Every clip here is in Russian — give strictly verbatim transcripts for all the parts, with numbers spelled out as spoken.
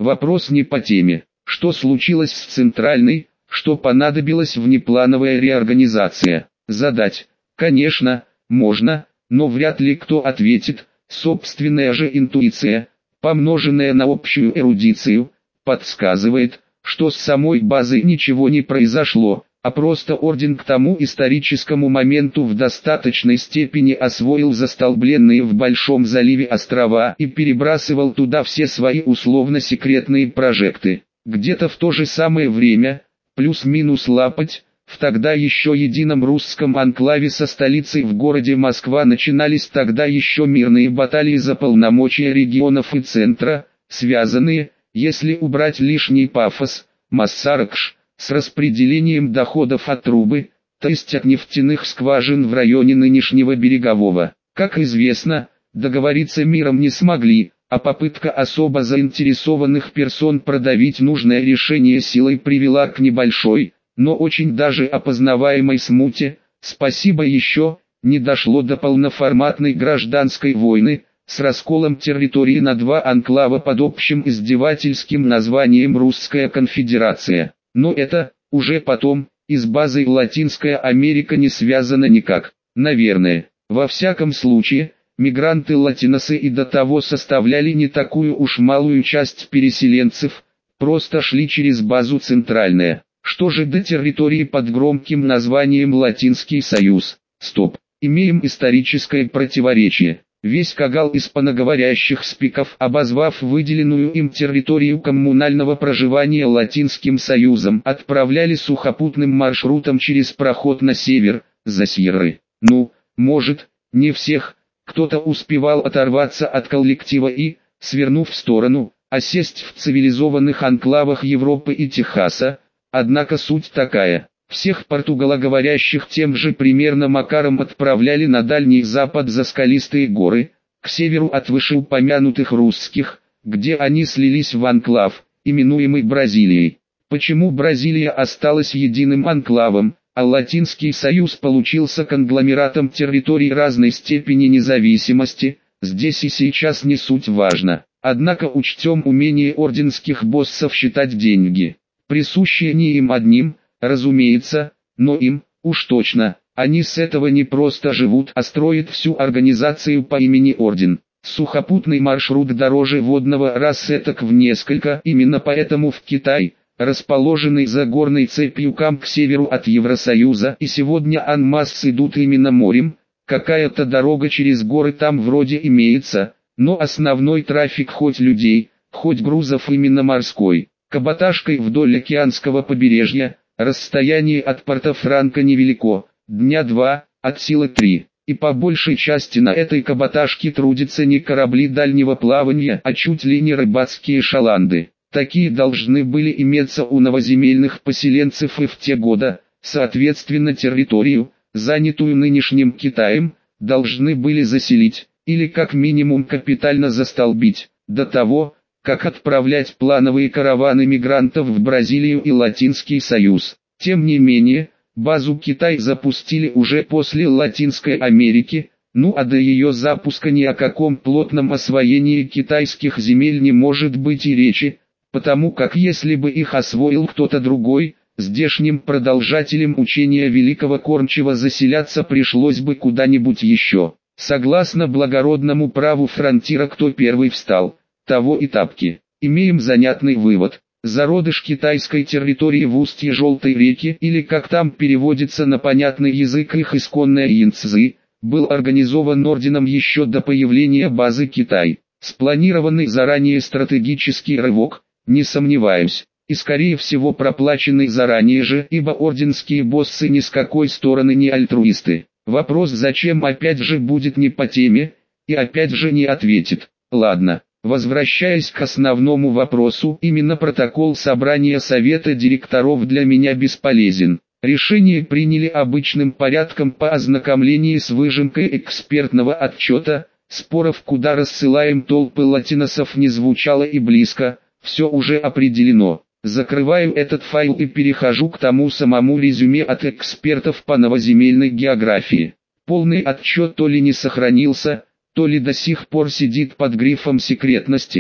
Вопрос не по теме. Что случилось с центральной, что понадобилась внеплановая реорганизация? Задать, конечно, можно, но вряд ли кто ответит. Собственная же интуиция, помноженная на общую эрудицию, подсказывает, что с самой базой ничего не произошло, а просто орден к тому историческому моменту в достаточной степени освоил застолбленные в Большом заливе острова и перебрасывал туда все свои условно-секретные прожекты. Где-то в то же самое время, плюс-минус лапать, в тогда еще едином русском анклаве со столицей в городе Москва начинались тогда еще мирные баталии за полномочия регионов и центра, связанные, если убрать лишний пафос, массаракш, с распределением доходов от трубы, то есть от нефтяных скважин в районе нынешнего Берегового. Как известно, договориться миром не смогли, а попытка особо заинтересованных персон продавить нужное решение силой привела к небольшой, но очень даже опознаваемой смуте. Спасибо еще, не дошло до полноформатной гражданской войны, с расколом территории на два анклава под общим издевательским названием «Русская конфедерация». Но это, уже потом, и с базой Латинская Америка не связано никак. Наверное, во всяком случае, мигранты-латиносы и до того составляли не такую уж малую часть переселенцев, просто шли через базу центральная. Что же до территории под громким названием Латинский Союз? Стоп, имеем историческое противоречие. Весь кагал испаноговорящих спиков, обозвав выделенную им территорию коммунального проживания Латинским Союзом, отправляли сухопутным маршрутом через проход на север, за Сьерры. Ну, может, не всех, кто-то успевал оторваться от коллектива и, свернув в сторону, осесть в цивилизованных анклавах Европы и Техаса. Однако суть такая. Всех португалоговорящих тем же примерно макаром отправляли на Дальний Запад за скалистые горы, к северу от вышеупомянутых русских, где они слились в анклав, именуемый Бразилией. Почему Бразилия осталась единым анклавом, а Латинский Союз получился конгломератом территорий разной степени независимости, здесь и сейчас не суть важно. Однако учтем умение орденских боссов считать деньги, присущие не им одним, разумеется, но им, уж точно, они с этого не просто живут, а строят всю организацию по имени Орден. Сухопутный маршрут дороже водного раз этак в несколько, именно поэтому в Китай, расположенный за горной цепью Кам к северу от Евросоюза, и сегодня анмасс идут именно морем, какая-то дорога через горы там вроде имеется, но основной трафик хоть людей, хоть грузов именно морской, каботажкой вдоль океанского побережья. Расстояние от Порто-Франко невелико, дня два, от силы три, и по большей части на этой каботажке трудятся не корабли дальнего плавания, а чуть ли не рыбацкие шаланды. Такие должны были иметься у новоземельных поселенцев и в те годы, соответственно территорию, занятую нынешним Китаем, должны были заселить, или как минимум капитально застолбить, до того, как отправлять плановые караваны мигрантов в Бразилию и Латинский Союз. Тем не менее, базу Китай запустили уже после Латинской Америки, ну а до ее запуска ни о каком плотном освоении китайских земель не может быть и речи, потому как если бы их освоил кто-то другой, здешним продолжателям учения великого кормчего заселяться пришлось бы куда-нибудь еще. Согласно благородному праву фронтира, кто первый встал, того и тапки. Имеем занятный вывод. Зародыш китайской территории в устье Желтой реки, или как там переводится на понятный язык их исконная Янцзы, был организован орденом еще до появления базы Китай. Спланированный заранее стратегический рывок, не сомневаюсь, и скорее всего проплаченный заранее же, ибо орденские боссы ни с какой стороны не альтруисты. Вопрос зачем опять же будет не по теме, и опять же не ответит. Ладно. Возвращаясь к основному вопросу, именно протокол собрания совета директоров для меня бесполезен. Решение приняли обычным порядком по ознакомлении с выжимкой экспертного отчета, споров куда рассылаем толпы латиносов не звучало и близко, все уже определено. Закрываю этот файл и перехожу к тому самому резюме от экспертов по новоземельной географии. Полный отчет то ли не сохранился, то ли до сих пор сидит под грифом секретности,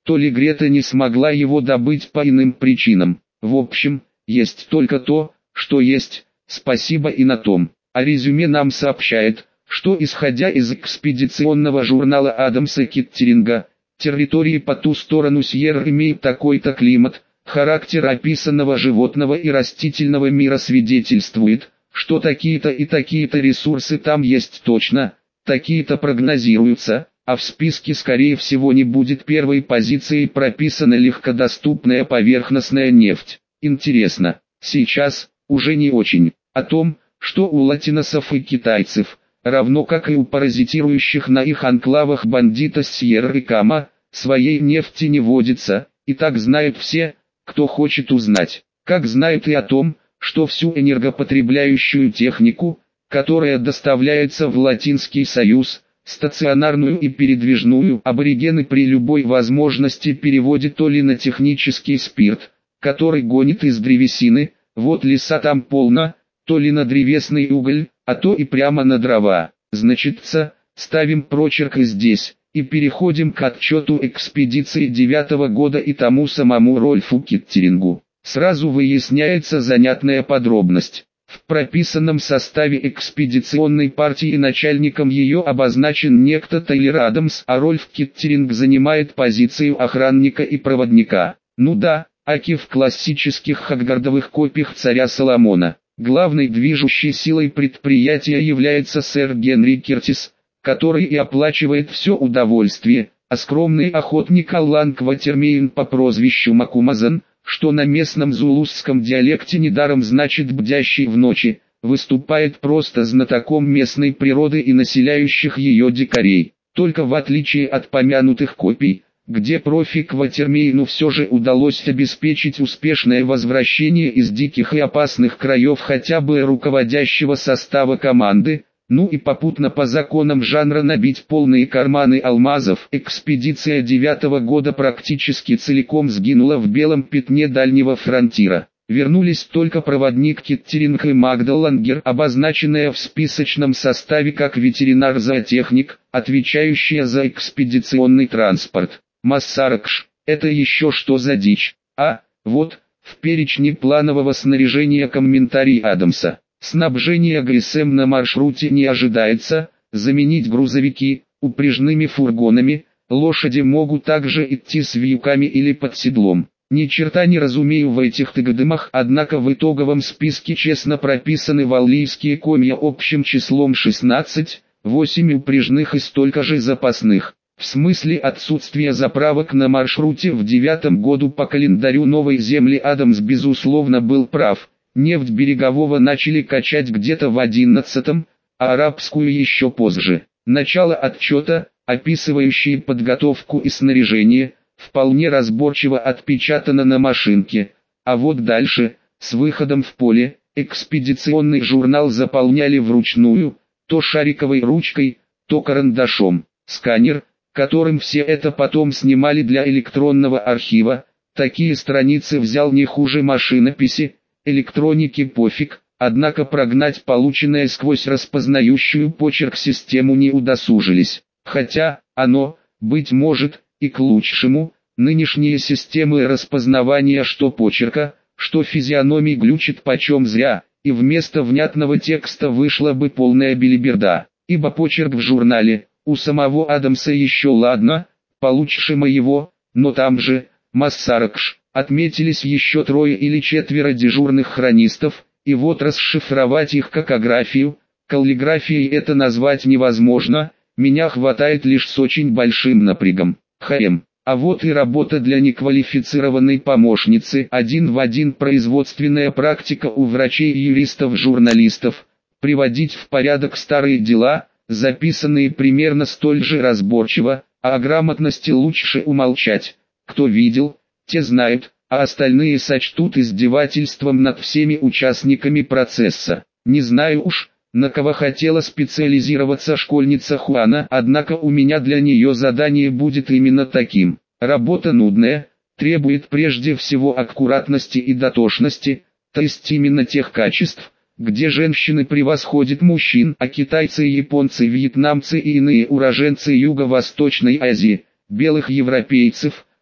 то ли Грета не смогла его добыть по иным причинам. В общем, есть только то, что есть, спасибо и на том. А резюме нам сообщает, что исходя из экспедиционного журнала Адамса Киттеринга, территории по ту сторону Сьерр имеют такой-то климат, характер описанного животного и растительного мира свидетельствует, что такие-то и такие-то ресурсы там есть точно, такие-то прогнозируются, а в списке скорее всего не будет первой позиции прописана легкодоступная поверхностная нефть. Интересно, сейчас, уже не очень, о том, что у латиносов и китайцев, равно как и у паразитирующих на их анклавах бандитов Сьерры Кама, своей нефти не водится, и так знают все, кто хочет узнать. Как знают и о том, что всю энергопотребляющую технику, которая доставляется в Латинский Союз, стационарную и передвижную, аборигены при любой возможности переводят то ли на технический спирт, который гонит из древесины, вот леса там полно, то ли на древесный уголь, а то и прямо на дрова. Значится, ставим прочерк и здесь, и переходим к отчету экспедиции девятого года и тому самому Рольфу Киттерингу. Сразу выясняется занятная подробность. В прописанном составе экспедиционной партии начальником ее обозначен некто Тейлор Адамс, а Рольф Киттеринг занимает позицию охранника и проводника. Ну да, аки в классических хаггардовых копиях царя Соломона. Главной движущей силой предприятия является сэр Генри Кертис, который и оплачивает все удовольствие, а скромный охотник Аллан Кватермейн по прозвищу Макумазан, что на местном зулусском диалекте недаром значит «бдящий в ночи», выступает просто знатоком местной природы и населяющих ее дикарей. Только в отличие от помянутых копий, где профи Кватермейну все же удалось обеспечить успешное возвращение из диких и опасных краев хотя бы руководящего состава команды, ну и попутно по законам жанра набить полные карманы алмазов. Экспедиция девятого года практически целиком сгинула в белом пятне дальнего фронтира. Вернулись только проводник Киттеринг и Магда Лангер, обозначенная в списочном составе как ветеринар-зоотехник, отвечающая за экспедиционный транспорт. Массаракш, это еще что за дичь? А, вот, в перечне планового снаряжения комментарий Адамса. Снабжение ГСМ на маршруте не ожидается, заменить грузовики, упряжными фургонами, лошади могут также идти с вьюками или под седлом. Ни черта не разумею в этих тыгодымах, однако в итоговом списке честно прописаны валлийские комья общим числом шестнадцать, восемь упряжных и столько же запасных. В смысле отсутствия заправок на маршруте в девятом году по календарю Новой Земли Адамс безусловно был прав. Нефть берегового начали качать где-то в одиннадцатом, а арабскую еще позже. Начало отчета, описывающее подготовку и снаряжение, вполне разборчиво отпечатано на машинке, а вот дальше, с выходом в поле, экспедиционный журнал заполняли вручную, то шариковой ручкой, то карандашом. Сканер, которым все это потом снимали для электронного архива, такие страницы взял не хуже машинописи. Электронике пофиг, однако прогнать полученное сквозь распознающую почерк систему не удосужились. Хотя, оно, быть может, и к лучшему, нынешние системы распознавания что почерка, что физиономий глючит почем зря, и вместо внятного текста вышла бы полная белиберда, ибо почерк в журнале, у самого Адамса еще ладно, получше моего, но там же, Массаракш. Отметились еще трое или четверо дежурных хронистов, и вот расшифровать их кокографию, каллиграфией это назвать невозможно, меня хватает лишь с очень большим напрягом. Хм, а вот и работа для неквалифицированной помощницы, один в один производственная практика у врачей и юристов-журналистов, приводить в порядок старые дела, записанные примерно столь же разборчиво, а о грамотности лучше умолчать. Кто видел, те знают, а остальные сочтут издевательством над всеми участниками процесса. Не знаю уж, на кого хотела специализироваться школьница Хуана, однако у меня для нее задание будет именно таким. Работа нудная, требует прежде всего аккуратности и дотошности, то есть именно тех качеств, где женщины превосходят мужчин, а китайцы, японцы, вьетнамцы и иные уроженцы Юго-Восточной Азии, белых европейцев,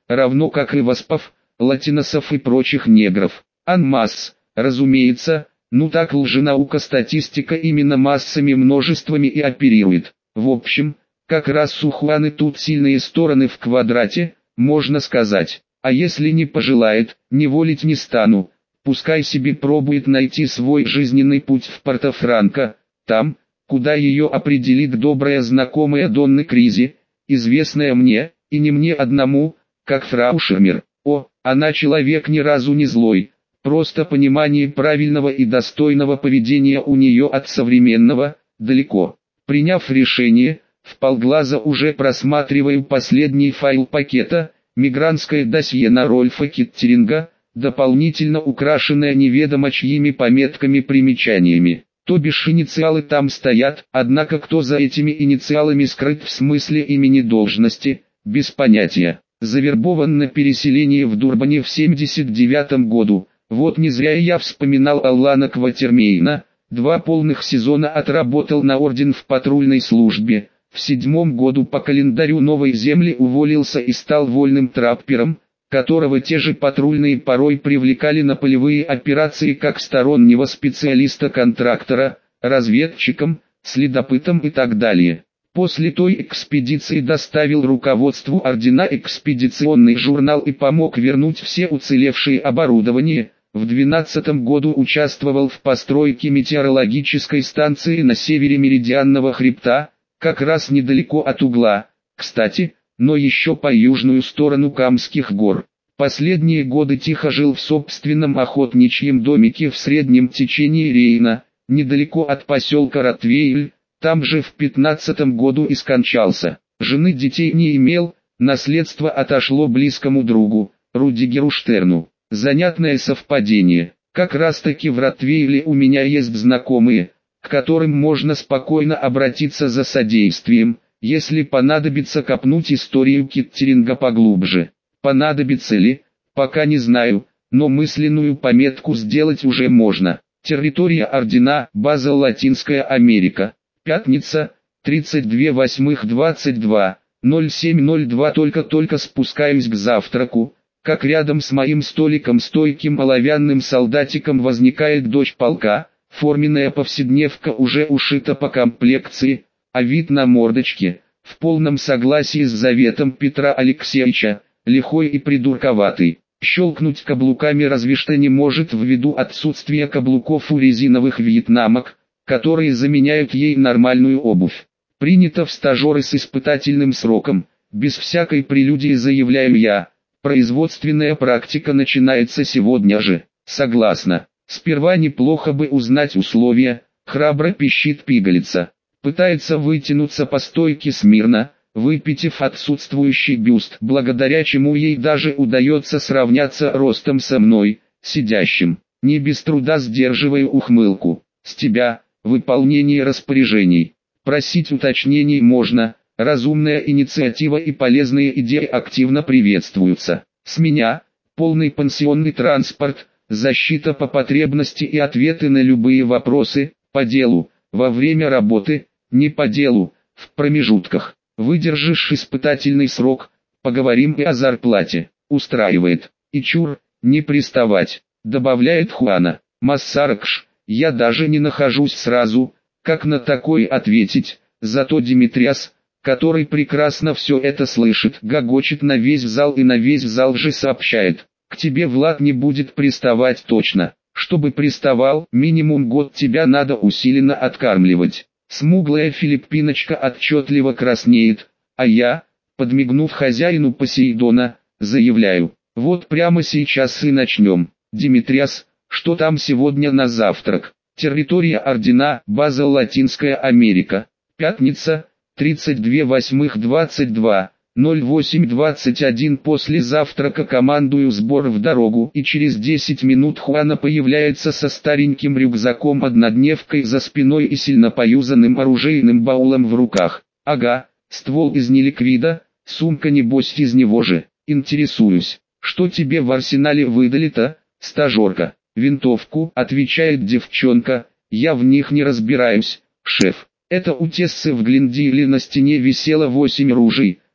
равно как и васпов, латиносов и прочих негров. Анмасс, разумеется, ну так лженаука статистика именно массами множествами и оперирует. В общем, как раз у Хуаны тут сильные стороны в квадрате, можно сказать. А если не пожелает, неволить не стану. Пускай себе пробует найти свой жизненный путь в Порто-Франко, там, куда ее определит добрая знакомая Донны Кризи, известная мне, и не мне одному, как фрау Шермер. О, она человек ни разу не злой, просто понимание правильного и достойного поведения у нее от современного, далеко. Приняв решение, вполглаза уже просматриваю последний файл пакета, мигрантское досье на Рольфа Киттеринга, дополнительно украшенное неведомо чьими пометками-примечаниями. То бишь инициалы там стоят, однако кто за этими инициалами скрыт в смысле имени должности, без понятия. Завербован на переселение в Дурбане в семьдесят девятом году. Вот не зря я вспоминал Аллана Кватермейна. Два полных сезона отработал на орден в патрульной службе. В седьмом году по календарю Новой Земли уволился и стал вольным траппером, которого те же патрульные порой привлекали на полевые операции как стороннего специалиста-контрактора, разведчиком, следопытом и так далее. После той экспедиции доставил руководству ордена экспедиционный журнал и помог вернуть все уцелевшие оборудования. В двенадцатом году участвовал в постройке метеорологической станции на севере Меридианного хребта, как раз недалеко от угла, кстати, но еще по южную сторону Камских гор. Последние годы тихо жил в собственном охотничьем домике в среднем течении Рейна, недалеко от поселка Ротвейль, там же в пятнадцатом году и скончался. Жены, детей не имел, наследство отошло близкому другу, Рудигеру Штерну. Занятное совпадение. Как раз таки в Ротвейле у меня есть знакомые, к которым можно спокойно обратиться за содействием, если понадобится копнуть историю Киттеринга поглубже. Понадобится ли, пока не знаю, но мысленную пометку сделать уже можно. Территория ордена, база Латинская Америка. Пятница, тридцать два восьмых двадцать два, ноль семь ноль два. Только-только спускаюсь к завтраку, как рядом с моим столиком стойким оловянным солдатиком возникает дочь полка. Форменная повседневка уже ушита по комплекции, а вид на мордочке, в полном согласии с заветом Петра Алексеевича, лихой и придурковатый. Щелкнуть каблуками разве что не может ввиду отсутствия каблуков у резиновых вьетнамок, которые заменяют ей нормальную обувь. Принято в стажеры с испытательным сроком, без всякой прелюдии заявляю я. Производственная практика начинается сегодня же. Согласна. Сперва неплохо бы узнать условия, храбро пищит пигалица. Пытается вытянуться по стойке смирно, выпитив отсутствующий бюст, благодаря чему ей даже удается сравняться ростом со мной, сидящим. Не без труда сдерживаю ухмылку. С тебя, выполнение распоряжений. Просить уточнений можно, разумная инициатива и полезные идеи активно приветствуются. С меня, полный пансионный транспорт, защита по потребности и ответы на любые вопросы, по делу, во время работы, не по делу, в промежутках. Выдержишь испытательный срок, поговорим и о зарплате. Устраивает. И чур, не приставать, добавляет Хуана. Массаркш, я даже не нахожусь сразу, как на такой ответить, зато Димитриас, который прекрасно все это слышит, гогочет на весь зал и на весь зал же сообщает. К тебе Влад не будет приставать точно. Чтобы приставал, минимум год тебя надо усиленно откармливать. Смуглая филиппиночка отчетливо краснеет, а я, подмигнув хозяину Посейдона, заявляю, вот прямо сейчас и начнем. Димитриас, что там сегодня на завтрак? Территория ордена, база Латинская Америка. Пятница, тридцать два восьмых двадцать два, ноль восемь двадцать один. После завтрака командую сбор в дорогу, и через десять минут Хуана появляется со стареньким рюкзаком-однодневкой за спиной и сильно поюзанным оружейным баулом в руках. Ага, ствол из неликвида, сумка небось из него же. Интересуюсь, что тебе в арсенале выдали-то, стажерка? Винтовку, отвечает девчонка, я в них не разбираюсь, шеф. Это у Тессы в Глендиле на стене висело восемь ружей,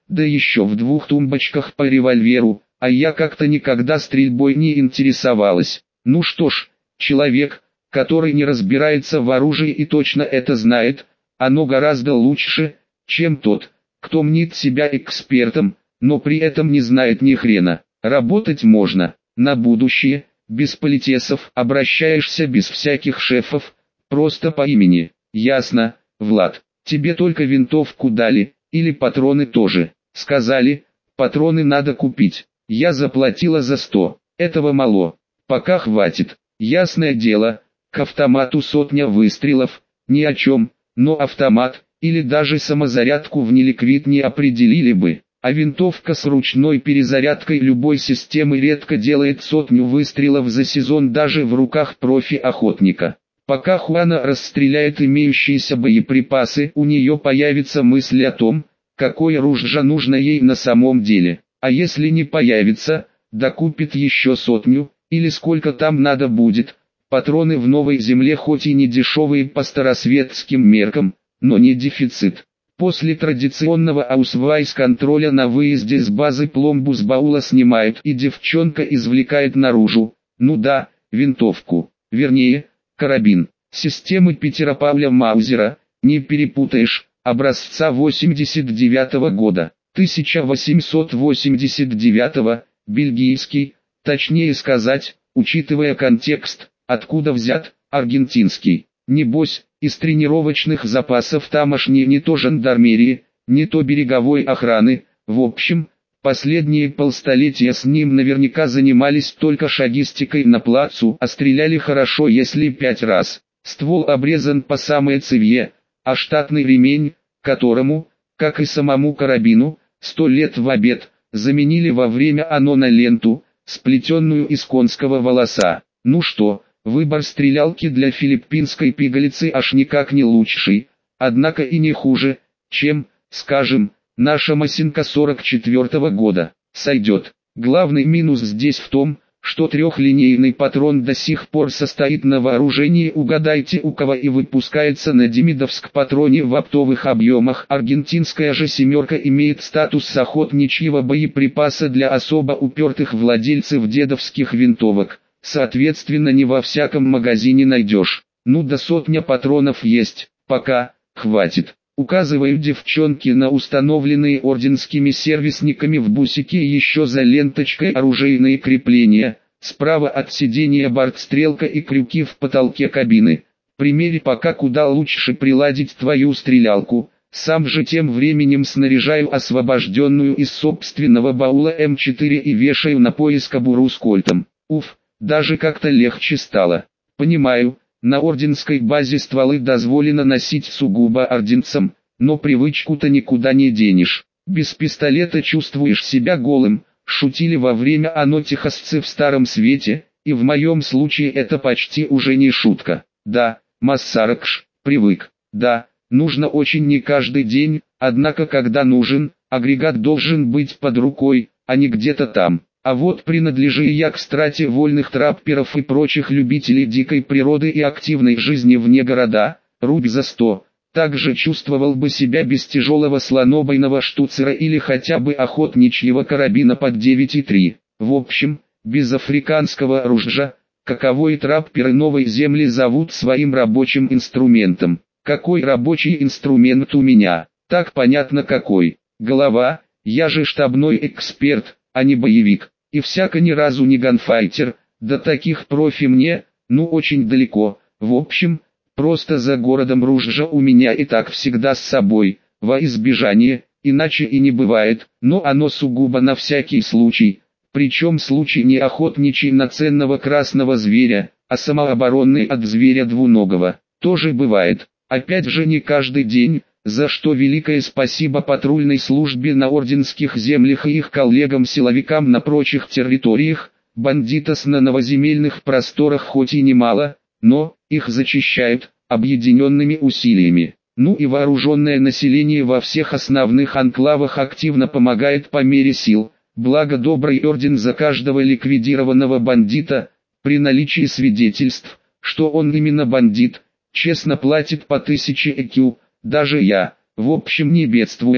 да еще в двух тумбочках по револьверу, а я как-то никогда стрельбой не интересовалась. Ну что ж, человек, который не разбирается в оружии и точно это знает, оно гораздо лучше, чем тот, кто мнит себя экспертом, но при этом не знает ни хрена. Работать можно, на будущее, без политесов, обращаешься без всяких шефов, просто по имени. Ясно, Влад, тебе только винтовку дали, или патроны тоже? Сказали, патроны надо купить. Я заплатила за сто, этого мало, пока хватит. Ясное дело, к автомату сотня выстрелов, ни о чем, но автомат, или даже самозарядку в неликвид не определили бы. А винтовка с ручной перезарядкой любой системы редко делает сотню выстрелов за сезон даже в руках профи-охотника. Пока Хуана расстреляет имеющиеся боеприпасы, у нее появится мысль о том, какое ружье нужно ей на самом деле. А если не появится, докупит еще сотню, или сколько там надо будет. Патроны в новой земле хоть и не дешевые по старосветским меркам, но не дефицит. После традиционного аусвайс-контроля на выезде с базы пломбу с баула снимают и девчонка извлекает наружу, ну да, винтовку, вернее, карабин. Системы Питера Пауля Маузера, не перепутаешь, образца восемьдесят девятого года, тысяча восемьсот восемьдесят девятого, бельгийский, точнее сказать, учитывая контекст, откуда взят, аргентинский. Небось, из тренировочных запасов тамошней не то жандармерии, не то береговой охраны, в общем, последние полстолетия с ним наверняка занимались только шагистикой на плацу, а стреляли хорошо если пять раз. Ствол обрезан по самое цевье, а штатный ремень, которому, как и самому карабину, сто лет в обед, заменили во время оно на ленту, сплетенную из конского волоса. Ну что, выбор стрелялки для филиппинской пигалицы аж никак не лучший, однако и не хуже, чем, скажем, наша Масинка сорок четвёртого года. Сойдет. Главный минус здесь в том, что трехлинейный патрон до сих пор состоит на вооружении, угадайте у кого, и выпускается на Демидовск патроне в оптовых объемах. Аргентинская же семерка имеет статус охотничьего боеприпаса для особо упертых владельцев дедовских винтовок. Соответственно, не во всяком магазине найдешь. Ну да сотня патронов есть, пока, хватит. Указываю девчонке на установленные орденскими сервисниками в бусике еще за ленточкой оружейные крепления. Справа от сидения бортстрелка и крюки в потолке кабины. Примери пока куда лучше приладить твою стрелялку. Сам же тем временем снаряжаю освобожденную из собственного баула эм четыре и вешаю на пояс кобуру с кольтом. Уф, даже как-то легче стало. Понимаю, на орденской базе стволы дозволено носить сугубо орденцам, но привычку-то никуда не денешь. Без пистолета чувствуешь себя голым, шутили во время оно техасцы в Старом Свете, и в моем случае это почти уже не шутка. Да, Массаракш, привык, да, нужно очень не каждый день, однако когда нужен, агрегат должен быть под рукой, а не где-то там. А вот принадлежи я к страте вольных трапперов и прочих любителей дикой природы и активной жизни вне города, рубь за сто, также чувствовал бы себя без тяжелого слонобойного штуцера или хотя бы охотничьего карабина под девять и три. В общем, без африканского ружья, каково и трапперы новой земли зовут своим рабочим инструментом. Какой рабочий инструмент у меня? Так понятно какой. Голова, я же штабной эксперт, а не боевик, и всяко ни разу не ганфайтер, до таких профи мне, ну очень далеко. В общем, просто за городом ружья у меня и так всегда с собой, во избежание, иначе и не бывает, но оно сугубо на всякий случай, причем случай не охотничий на ценного красного зверя, а самооборонный от зверя двуногого, тоже бывает, опять же не каждый день. За что великое спасибо патрульной службе на орденских землях и их коллегам-силовикам на прочих территориях. Бандитос на новоземельных просторах хоть и немало, но их зачищают объединенными усилиями. Ну и вооруженное население во всех основных анклавах активно помогает по мере сил. Благо добрый орден за каждого ликвидированного бандита, при наличии свидетельств, что он именно бандит, честно платит по тысяче ЭКЮ. Даже я, в общем не бедствуя,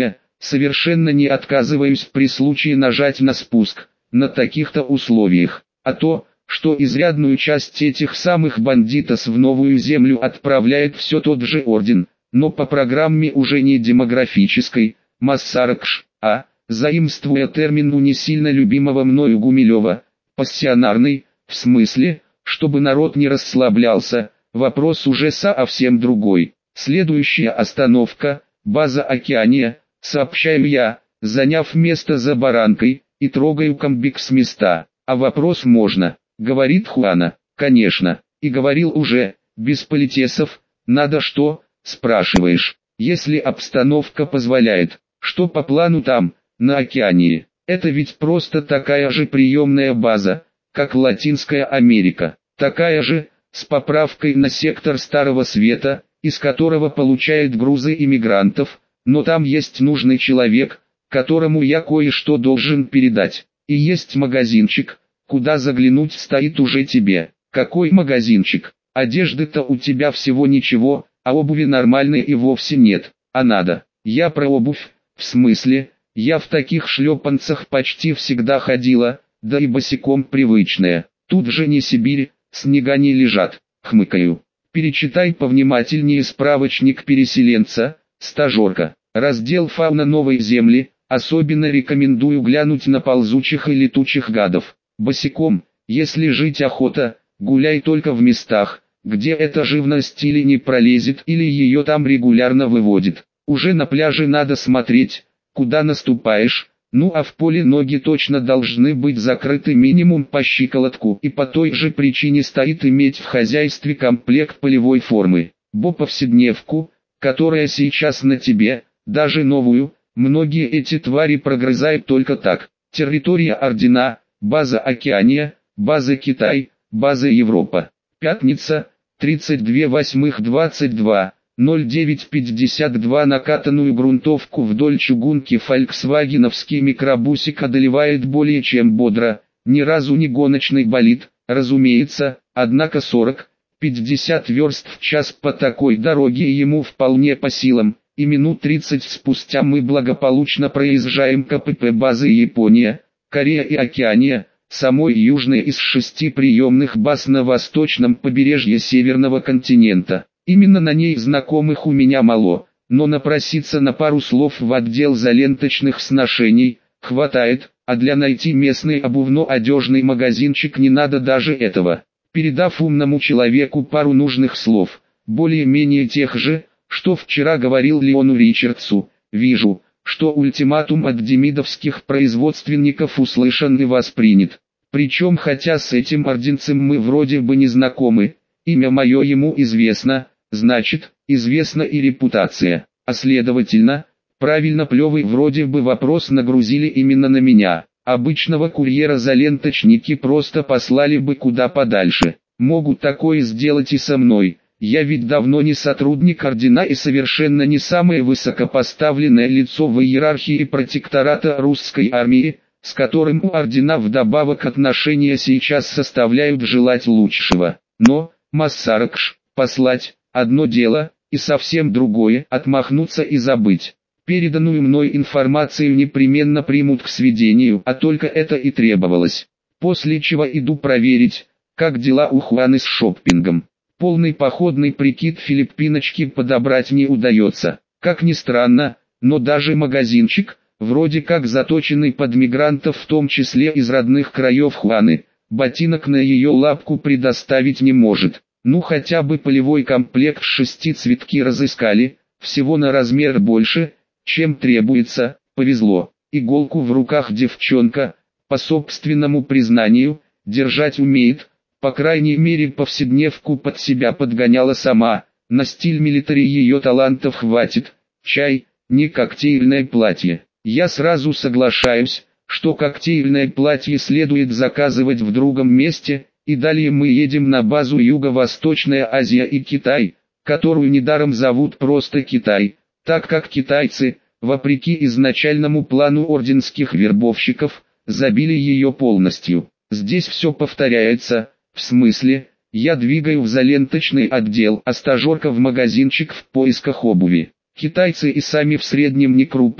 совершенно не отказываюсь при случае нажать на спуск, на таких-то условиях. А то, что изрядную часть этих самых бандитов в новую землю отправляет все тот же орден, но по программе уже не демографической, Массаракш, а, заимствуя термин у не сильно любимого мною Гумилева, пассионарный, в смысле, чтобы народ не расслаблялся, вопрос уже совсем другой. Следующая остановка, база Океания, сообщаю я, заняв место за баранкой, и трогаю комбик с места. А вопрос можно, говорит Хуана, конечно, и говорил уже, без политесов, надо что, спрашиваешь, если обстановка позволяет, что по плану там, на Океании, это ведь просто такая же приемная база, как Латинская Америка, такая же, с поправкой на сектор Старого Света, из которого получают грузы иммигрантов, но там есть нужный человек, которому я кое-что должен передать, и есть магазинчик, куда заглянуть стоит уже тебе. Какой магазинчик? Одежды-то у тебя всего ничего, а обуви нормальной и вовсе нет, а надо. Я про обувь, в смысле, я в таких шлепанцах почти всегда ходила, да и босиком привычная. Тут же не Сибирь, снега не лежат, хмыкаю. Перечитай повнимательнее справочник переселенца, стажерка. Раздел «Фауна новой земли», особенно рекомендую глянуть на ползучих и летучих гадов. Босиком, если жить охота, гуляй только в местах, где эта живность или не пролезет, или ее там регулярно выводит. Уже на пляже надо смотреть, куда наступаешь, ну а в поле ноги точно должны быть закрыты минимум по щиколотку, и по той же причине стоит иметь в хозяйстве комплект полевой формы. Бо повседневку, которая сейчас на тебе, даже новую, многие эти твари прогрызают только так. Территория ордена, база Океания, база Китай, база Европа. Пятница, тридцать два восьмых двадцать два, ноль девять пятьдесят два. Накатанную грунтовку вдоль чугунки фольксвагеновский микробусик одолевает более чем бодро, ни разу не гоночный болид, разумеется, однако сорок-пятьдесят верст в час по такой дороге ему вполне по силам, и минут тридцать спустя мы благополучно проезжаем КПП базы Япония, Корея и Океания, самой южной из шести приемных баз на восточном побережье Северного континента. Именно на ней знакомых у меня мало, но напроситься на пару слов в отдел заленточных сношений хватает, а для найти местный обувно-одежный магазинчик не надо даже этого. Передав умному человеку пару нужных слов, более-менее тех же, что вчера говорил Леону Ричардсу, вижу, что ультиматум от демидовских производственников услышан и воспринят. Причем хотя с этим орденцем мы вроде бы не знакомы, имя мое ему известно, значит, известна и репутация, а следовательно, правильно плевый вроде бы вопрос нагрузили именно на меня. Обычного курьера заленточники просто послали бы куда подальше. Могут такое сделать и со мной. Я ведь давно не сотрудник ордена и совершенно не самое высокопоставленное лицо в иерархии протектората русской армии, с которым у ордена вдобавок отношения сейчас составляют желать лучшего. Но, Массаракш, послать – одно дело, и совсем другое – отмахнуться и забыть. Переданную мной информацию непременно примут к сведению, а только это и требовалось. После чего иду проверить, как дела у Хуаны с шоппингом. Полный походный прикид филиппиночки подобрать не удается. Как ни странно, но даже магазинчик, вроде как заточенный под мигрантов в том числе из родных краев Хуаны, ботинок на ее лапку предоставить не может. Ну хотя бы полевой комплект шести цветки разыскали, всего на размер больше, чем требуется, повезло. Иголку в руках девчонка, по собственному признанию, держать умеет. По крайней мере повседневку под себя подгоняла сама, на стиль милитари ее талантов хватит, чай, не коктейльное платье. Я сразу соглашаюсь, что коктейльное платье следует заказывать в другом месте, и далее мы едем на базу Юго-Восточная Азия и Китай, которую недаром зовут просто Китай, так как китайцы, вопреки изначальному плану орденских вербовщиков, забили ее полностью. Здесь все повторяется. В смысле, я двигаю в заленточный отдел, а стажерка в магазинчик в поисках обуви. Китайцы и сами в среднем не крупные,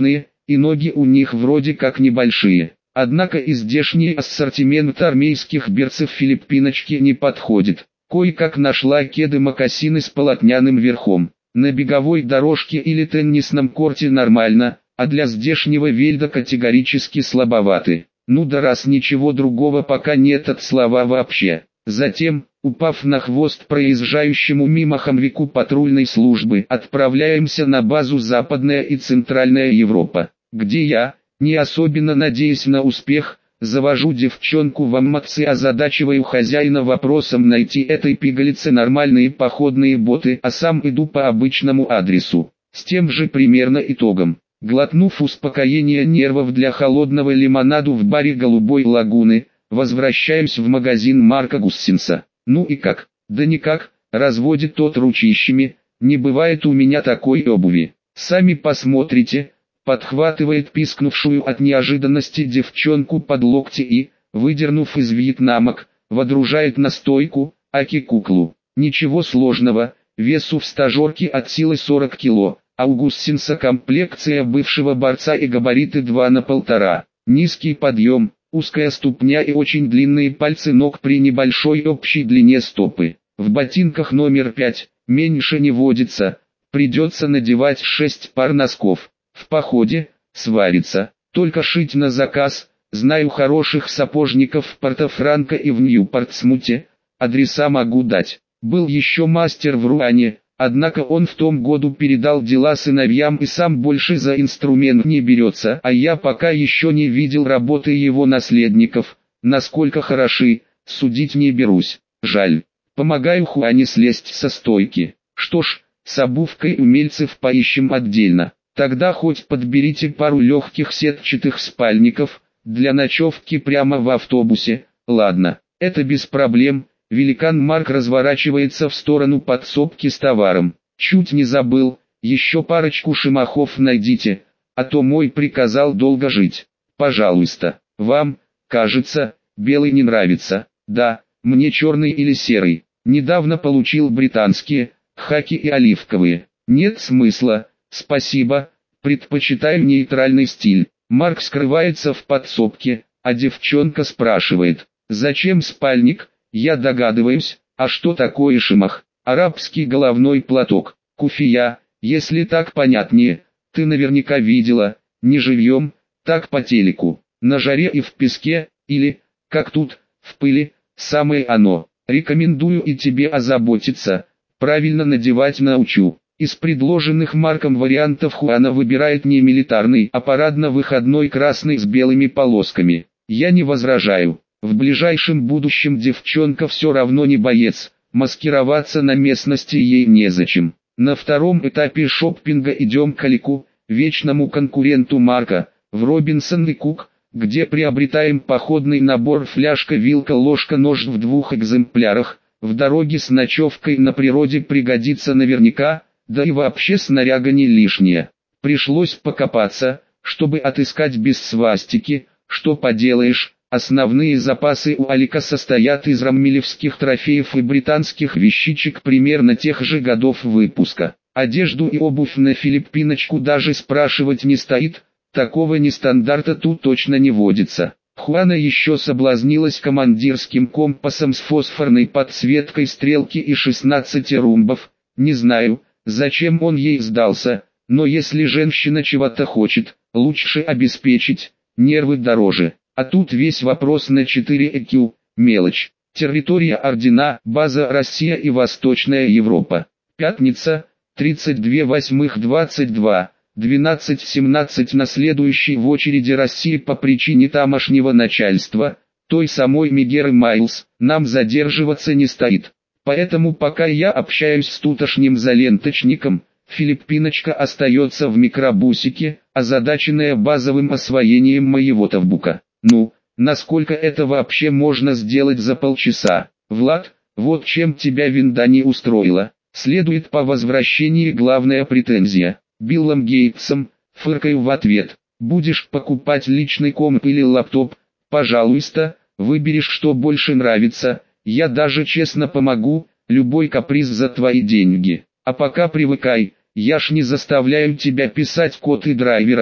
и ноги у них вроде как небольшие. Однако и здешний ассортимент армейских берцев филиппиночки не подходит. Кое-как нашла кеды-мокасины с полотняным верхом. На беговой дорожке или теннисном корте нормально, а для здешнего вельда категорически слабоваты. Ну да раз ничего другого пока нет от слова вообще. Затем, упав на хвост проезжающему мимо хамвику патрульной службы, отправляемся на базу Западная и Центральная Европа, где я, не особенно надеясь на успех, завожу девчонку в амматцы, озадачиваю хозяина вопросом найти этой пигалице нормальные походные боты, а сам иду по обычному адресу. С тем же примерно итогом. Глотнув успокоение нервов для холодного лимонаду в баре Голубой лагуны, возвращаюсь в магазин Марка Гуссинса. Ну и как? Да никак, разводит тот ручищами, не бывает у меня такой обуви. Сами посмотрите. Подхватывает пискнувшую от неожиданности девчонку под локти и, выдернув из вьетнамок, водружает на стойку, аки куклу. Ничего сложного, весу в стажерке от силы сорок кило, а у Гуссинса комплекция бывшего борца и габариты два на полтора. Низкий подъем, узкая ступня и очень длинные пальцы ног при небольшой общей длине стопы. В ботинках номер пять, меньше не водится, придется надевать шесть пар носков. В походе, сварится, только шить на заказ, знаю хороших сапожников в Порто-Франко и в Нью-Портсмуте, адреса могу дать. Был еще мастер в Руане, однако он в том году передал дела сыновьям и сам больше за инструмент не берется, а я пока еще не видел работы его наследников, насколько хороши, судить не берусь, жаль. Помогаю Хуане слезть со стойки. Что ж, с обувкой умельцев поищем отдельно. Тогда хоть подберите пару легких сетчатых спальников, для ночевки прямо в автобусе. Ладно, это без проблем. Великан Марк разворачивается в сторону подсобки с товаром. Чуть не забыл, еще парочку шимахов найдите, а то мой приказал долго жить. Пожалуйста, вам, кажется, белый не нравится. Да, мне черный или серый. Недавно получил британские, хаки и оливковые. Нет смысла. Спасибо, предпочитаю нейтральный стиль. Марк скрывается в подсобке, а девчонка спрашивает, зачем спальник? Я догадываюсь, а что такое шимах? Арабский головной платок, куфия, если так понятнее, ты наверняка видела, не живьем, так по телеку, на жаре и в песке, или, как тут, в пыли, самое оно. Рекомендую и тебе озаботиться, правильно надевать научу. Из предложенных Марком вариантов Хуана выбирает не милитарный, а парадно-выходной красный с белыми полосками. Я не возражаю. В ближайшем будущем девчонка все равно не боец, маскироваться на местности ей незачем. На втором этапе шоппинга идем к Алику, вечному конкуренту Марка, в Робинсон и Кук, где приобретаем походный набор фляжка, вилка, ложка, нож в двух экземплярах. В дороге с ночевкой на природе пригодится наверняка. Да и вообще снаряга не лишняя. Пришлось покопаться, чтобы отыскать без свастики, что поделаешь, основные запасы у Алика состоят из раммелевских трофеев и британских вещичек примерно тех же годов выпуска. Одежду и обувь на филиппиночку даже спрашивать не стоит, такого нестандарта тут точно не водится. Хуана еще соблазнилась командирским компасом с фосфорной подсветкой стрелки и шестнадцати румбов, не знаю, зачем он ей сдался, но если женщина чего-то хочет, лучше обеспечить, нервы дороже. А тут весь вопрос на четыре и кью, мелочь. Территория ордена, база Россия и Восточная Европа. Пятница, тридцать два восьмых двадцать два, двенадцать семнадцать. На следующей в очереди России по причине тамошнего начальства, той самой Мегеры Майлз, нам задерживаться не стоит. Поэтому пока я общаюсь с тутошним заленточником, филиппиночка остается в микробусике, озадаченная базовым освоением моего тавбука. Ну, насколько это вообще можно сделать за полчаса? Влад, вот чем тебя винда не устроила. Следует по возвращении главная претензия. Биллом Гейтсом, фыркаю в ответ. Будешь покупать личный комп или лаптоп? Пожалуйста, выберешь, что больше нравится. Я даже честно помогу, любой каприз за твои деньги. А пока привыкай, я ж не заставляю тебя писать код и драйвера,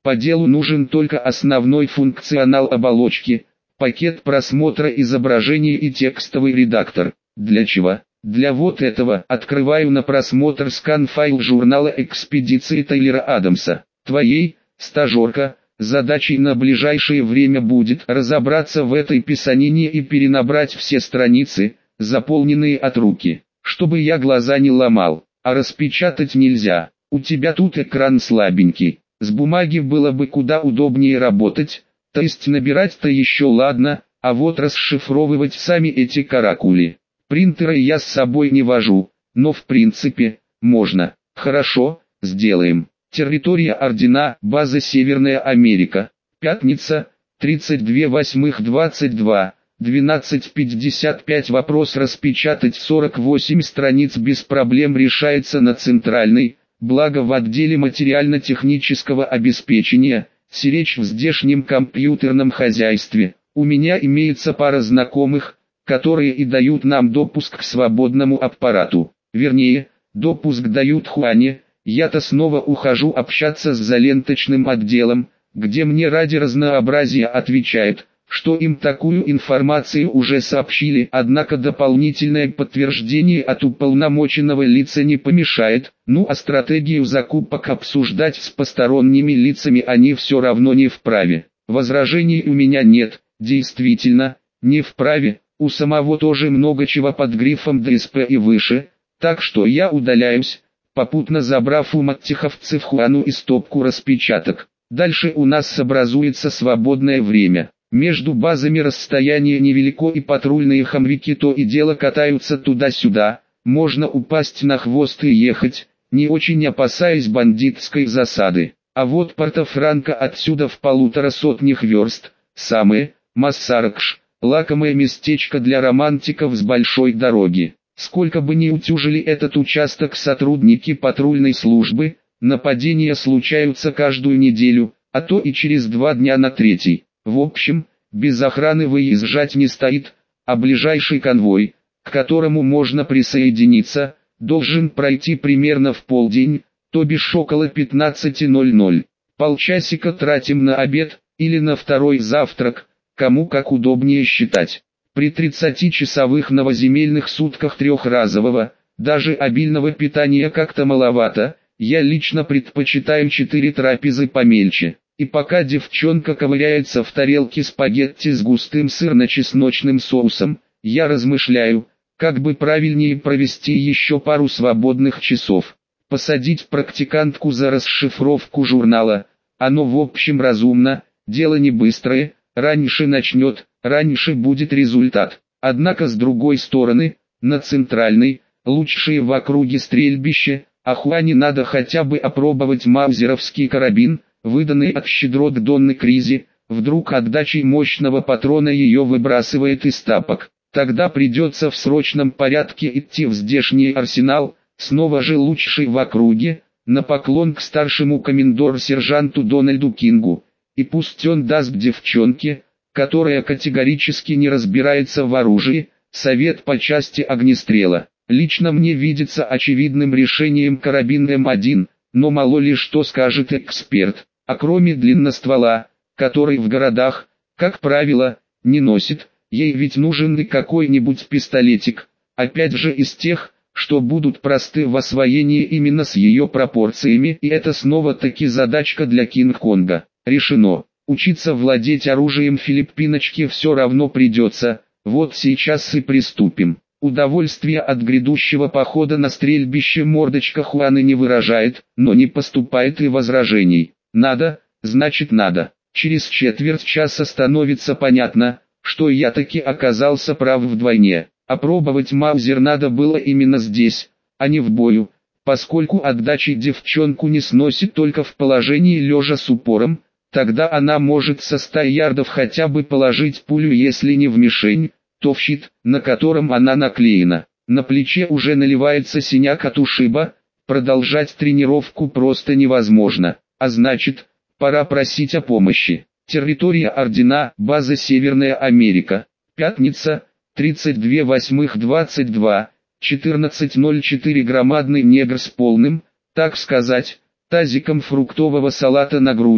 По делу нужен только основной функционал оболочки, пакет просмотра изображений и текстовый редактор. Для чего? Для вот этого. Открываю на просмотр скан-файл журнала экспедиции Тейлора Адамса. Твоей, стажерка, задачей на ближайшее время будет разобраться в этой писанине и перенабрать все страницы, заполненные от руки, чтобы я глаза не ломал. А распечатать нельзя, у тебя тут экран слабенький. С бумаги было бы куда удобнее работать, то есть набирать-то еще ладно, а вот расшифровывать сами эти каракули. Принтера я с собой не вожу, но в принципе, можно. Хорошо, сделаем. Территория ордена, база Северная Америка. Пятница, тридцать два восьмых двадцать два, двенадцать пятьдесят пять. Вопрос распечатать сорок восемь страниц без проблем решается на центральной, благо в отделе материально-технического обеспечения, сиречь в здешнем компьютерном хозяйстве. У меня имеется пара знакомых, которые и дают нам допуск к свободному аппарату. Вернее, допуск дают Хуане. Я-то снова ухожу общаться с заленточным отделом, где мне ради разнообразия отвечают, что им такую информацию уже сообщили, однако дополнительное подтверждение от уполномоченного лица не помешает. Ну а стратегию закупок обсуждать с посторонними лицами они все равно не вправе. Возражений у меня нет, действительно, не вправе. У самого тоже много чего под грифом ДСП и выше, так что я удаляюсь, попутно забрав у маттиховцев Хуану и стопку распечаток. Дальше у нас образуется свободное время. Между базами расстояние невелико и патрульные хомвики то и дело катаются туда-сюда, можно упасть на хвост и ехать, не очень опасаясь бандитской засады. А вот Порто-Франко отсюда в полутора сотнях верст, самое, Массаракш. Лакомое местечко для романтиков с большой дороги. Сколько бы ни утюжили этот участок сотрудники патрульной службы, нападения случаются каждую неделю, а то и через два дня на третий. В общем, без охраны выезжать не стоит, а ближайший конвой, к которому можно присоединиться, должен пройти примерно в полдень, то бишь около пятнадцати ноль-ноль. Полчасика тратим на обед, или на второй завтрак, кому как удобнее считать. При тридцатичасовых новоземельных сутках трехразового, даже обильного питания как-то маловато, я лично предпочитаю четыре трапезы помельче. И пока девчонка ковыряется в тарелке спагетти с густым сырно-чесночным соусом, я размышляю, как бы правильнее провести еще пару свободных часов. Посадить практикантку за расшифровку журнала, оно в общем разумно, дело не быстрое. Раньше начнет, раньше будет результат. Однако с другой стороны, на центральной, лучшие в округе стрельбище, а Хуане надо хотя бы опробовать маузеровский карабин, выданный от щедрот Донны Кризи, вдруг отдачей мощного патрона ее выбрасывает из тапок. Тогда придется в срочном порядке идти в здешний арсенал, снова же лучший в округе, на поклон к старшему комендор-сержанту Дональду Кингу. И пусть он даст девчонке, которая категорически не разбирается в оружии, совет по части огнестрела. Лично мне видится очевидным решением карабин эм один, но мало ли что скажет эксперт. А кроме длинноствола, который в городах, как правило, не носит, ей ведь нужен и какой-нибудь пистолетик, опять же из тех, что будут просты в освоении именно с ее пропорциями, и это снова-таки задачка для Кинг-Конга. Решено. Учиться владеть оружием филиппиночке все равно придется, вот сейчас и приступим. Удовольствие от грядущего похода на стрельбище мордочка Хуаны не выражает, но не поступает и возражений. Надо, значит надо. Через четверть часа становится понятно, что я таки оказался прав вдвойне. Опробовать маузер надо было именно здесь, а не в бою, поскольку отдачи девчонку не сносит только в положении лежа с упором. Тогда она может со ста ярдов хотя бы положить пулю, если не в мишень, то в щит, на котором она наклеена. На плече уже наливается синяк от ушиба, продолжать тренировку просто невозможно, а значит, пора просить о помощи. Территория ордена, база Северная Америка. Пятница, тридцать два восьмых двадцать два, четырнадцать ноль четыре. Громадный негр с полным, так сказать, тазиком фруктового салата на груди,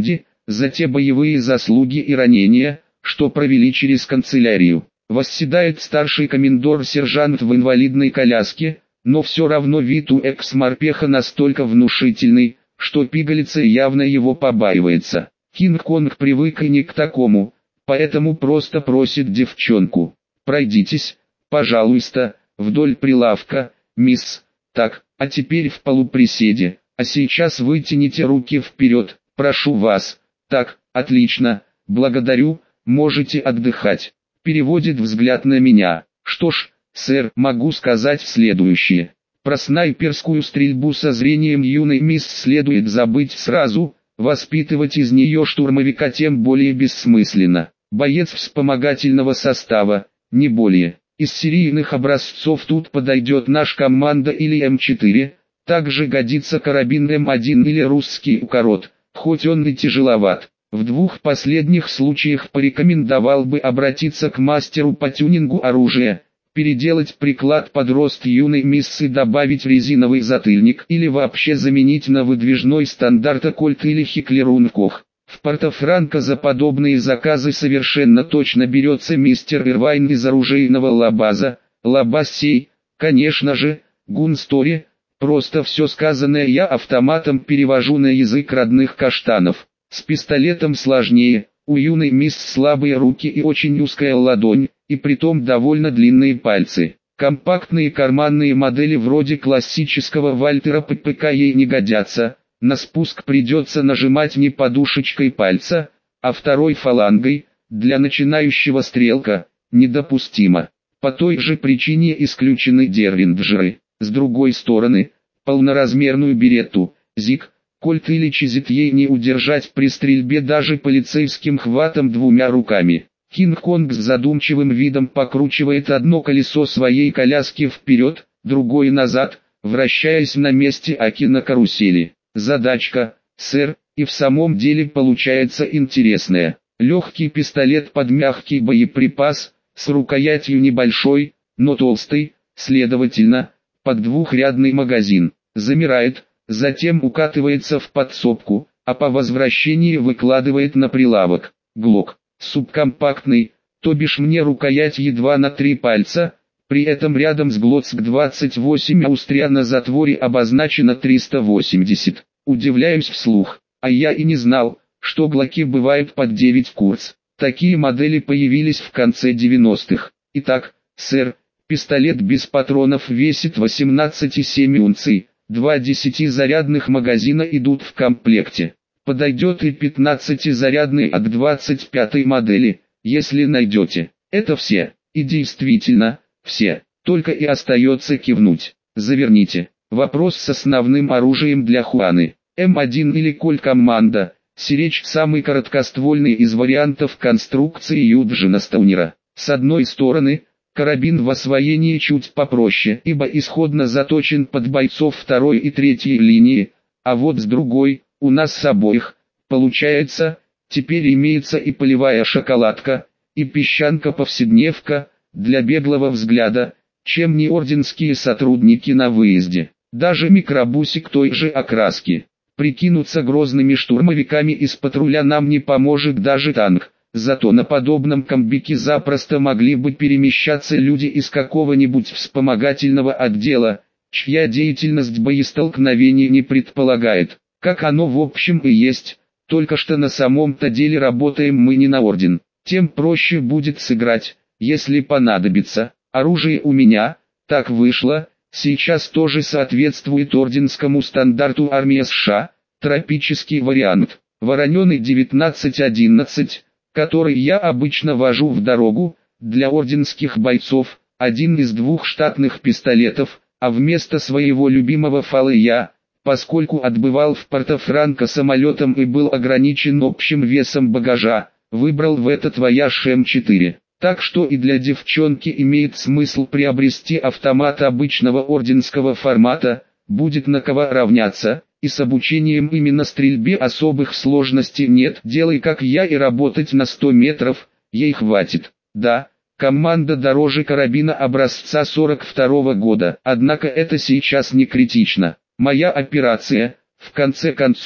за те боевые заслуги и ранения, что провели через канцелярию. Восседает старший комендор-сержант в инвалидной коляске, но все равно вид у экс-морпеха настолько внушительный, что пигалица явно его побаивается. Кинг-Конг привык и не к такому, поэтому просто просит девчонку: «Пройдитесь, пожалуйста, вдоль прилавка, мисс, так, а теперь в полуприседе, а сейчас вытяните руки вперед, прошу вас, так, отлично, благодарю, можете отдыхать». Переводит взгляд на меня. Что ж, сэр, могу сказать следующее. Про снайперскую стрельбу со зрением юной мисс следует забыть сразу, воспитывать из нее штурмовика тем более бессмысленно. Боец вспомогательного состава, не более. Из серийных образцов тут подойдет наш команда или эм четыре, также годится карабин эм один или русский укорот, хоть он и тяжеловат. В двух последних случаях порекомендовал бы обратиться к мастеру по тюнингу оружия, переделать приклад под рост юной мисс и добавить резиновый затыльник или вообще заменить на выдвижной стандарта Кольт или Хиклер Кох. В Порто-Франко за подобные заказы совершенно точно берется мистер Ирвайн из оружейного лабаза, лабаз сей, конечно же, гунстори, просто все сказанное я автоматом перевожу на язык родных каштанов. С пистолетом сложнее, у юной мисс слабые руки и очень узкая ладонь, и притом довольно длинные пальцы. Компактные карманные модели вроде классического Вальтера ППК ей не годятся, на спуск придется нажимать не подушечкой пальца, а второй фалангой, для начинающего стрелка, недопустимо. По той же причине исключены дервинджеры. С другой стороны, полноразмерную беретту, зиг, кольт или чизит ей не удержать при стрельбе даже полицейским хватом двумя руками. Кинг-Конг с задумчивым видом покручивает одно колесо своей коляски вперед, другое назад, вращаясь на месте аки на карусели. Задачка, сэр, и в самом деле получается интересная. Легкий пистолет под мягкий боеприпас, с рукоятью небольшой, но толстой, следовательно, под двухрядный магазин. Замирает, затем укатывается в подсобку, а по возвращении выкладывает на прилавок. Глок, субкомпактный, то бишь мне рукоять едва на три пальца, при этом рядом с Глоцк двадцать восемь Аустрия на затворе обозначено триста восемьдесят. Удивляюсь вслух, а я и не знал, что глоки бывают под девять курц. Такие модели появились в конце девяностых. Итак, сэр, пистолет без патронов весит восемнадцать целых семь десятых унций. Два десятизарядных магазина идут в комплекте. Подойдет и пятнадцатизарядный от двадцать пятой модели, если найдете. Это все. И действительно, все. Только и остается кивнуть. Заверните. Вопрос с основным оружием для Хуаны. эм один или Кольт команда. Сиречь самый короткоствольный из вариантов конструкции Юджина Стоунера. С одной стороны, карабин в освоении чуть попроще, ибо исходно заточен под бойцов второй и третьей линии, а вот с другой, у нас с обоих, получается, теперь имеется и полевая шоколадка, и песчанка-повседневка, для беглого взгляда, чем не орденские сотрудники на выезде. Даже микробусик той же окраски. Прикинуться грозными штурмовиками из патруля нам не поможет даже танк. Зато на подобном комбике запросто могли бы перемещаться люди из какого-нибудь вспомогательного отдела, чья деятельность боестолкновений не предполагает, как оно в общем и есть, только что на самом-то деле работаем мы не на орден. Тем проще будет сыграть, если понадобится. Оружие у меня, так вышло, сейчас тоже соответствует орденскому стандарту армии США, тропический вариант, вороненый девятнадцать одиннадцать, который я обычно вожу в дорогу, для орденских бойцов, один из двух штатных пистолетов, а вместо своего любимого фала я, поскольку отбывал в Порто-Франко самолетом и был ограничен общим весом багажа, выбрал в этот вояж эм четыре. Так что и для девчонки имеет смысл приобрести автомат обычного орденского формата, будет на кого равняться, и с обучением именно стрельбе особых сложностей нет. Делай как я и работать на сто метров, ей хватит. Да, команда дороже карабина образца сорок второго года, однако это сейчас не критично. Моя операция, в конце концов,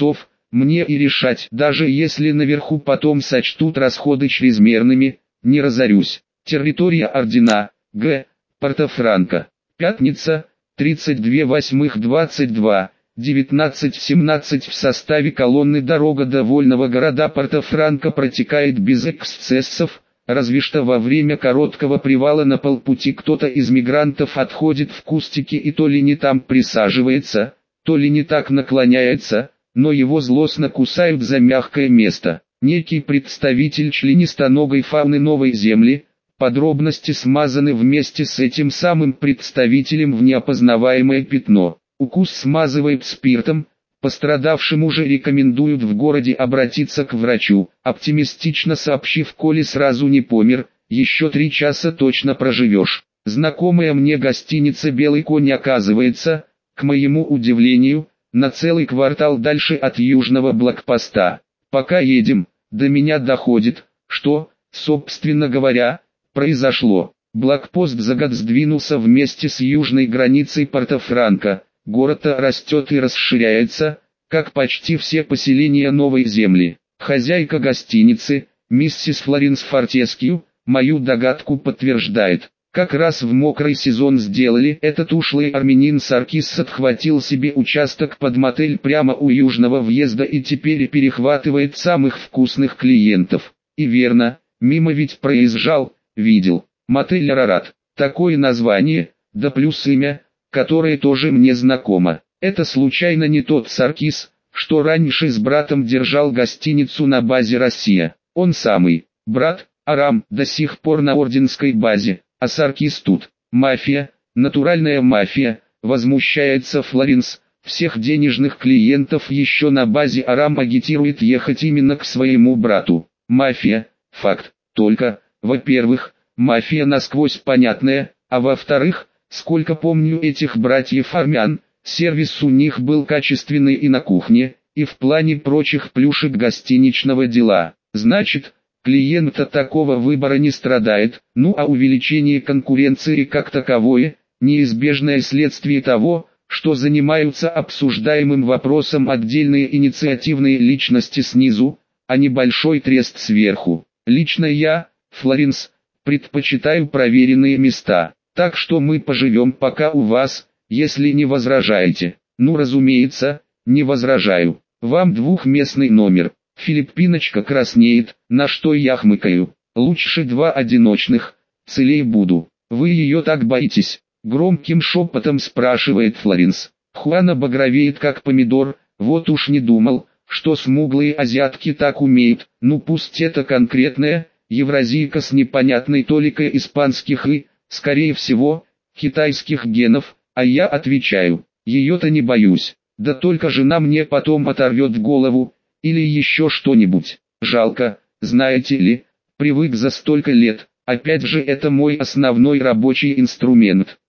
мне и решать. Даже если наверху потом сочтут расходы чрезмерными, не разорюсь. Территория ордена, Г. Порто-Франко. Пятница, тридцать два восьмых двадцать два, девятнадцать семнадцать. В составе колонны дорога до вольного города Порто-Франко протекает без эксцессов, разве что во время короткого привала на полпути кто-то из мигрантов отходит в кустики и то ли не там присаживается, то ли не так наклоняется, но его злостно кусают за мягкое место. Некий представитель членистоногой фауны Новой Земли, подробности смазаны вместе с этим самым представителем в неопознаваемое пятно. Укус смазывают спиртом, пострадавшим уже рекомендуют в городе обратиться к врачу, оптимистично сообщив: коли сразу не помер, еще три часа точно проживешь. Знакомая мне гостиница «Белый конь» оказывается, к моему удивлению, на целый квартал дальше от южного блокпоста. Пока едем, до меня доходит, что, собственно говоря, произошло. Блокпост за год сдвинулся вместе с южной границей Порто-Франко. Город растет и расширяется, как почти все поселения Новой Земли. Хозяйка гостиницы, миссис Флоренс Фортескью, мою догадку подтверждает. Как раз в мокрый сезон сделали, этот ушлый армянин Саркис отхватил себе участок под мотель прямо у южного въезда и теперь перехватывает самых вкусных клиентов. И верно, мимо ведь проезжал, видел. Мотель Арарат. Такое название, да плюс имя, которое тоже мне знакомо. Это случайно не тот Саркис, что раньше с братом держал гостиницу на базе «Россия». Он самый. Брат, Арам, до сих пор на орденской базе, а Саркис тут. Мафия, натуральная мафия, возмущается Флоренс. Всех денежных клиентов еще на базе Арам агитирует ехать именно к своему брату. Мафия, факт. Только, во-первых, мафия насквозь понятная, а во-вторых, сколько помню этих братьев армян, сервис у них был качественный и на кухне, и в плане прочих плюшек гостиничного дела. Значит, клиента такого выбора не страдает, ну а увеличение конкуренции как таковое, неизбежное следствие того, что занимаются обсуждаемым вопросом отдельные инициативные личности снизу, а не большой трест сверху. Лично я, Флоренс, предпочитаю проверенные места, так что мы поживем пока у вас, если не возражаете. Ну разумеется, не возражаю. Вам двухместный номер. Филиппиночка краснеет, на что я хмыкаю. Лучше два одиночных, целей буду. Вы ее так боитесь? Громким шепотом спрашивает Флоренс. Хуана багровеет как помидор, вот уж не думал, что смуглые азиатки так умеют. Ну пусть это конкретная, евразийка с непонятной толикой испанских и, скорее всего, китайских генов, а я отвечаю, ее-то не боюсь. Да только жена мне потом оторвет голову, или еще что-нибудь. Жалко, знаете ли, привык за столько лет, опять же это мой основной рабочий инструмент.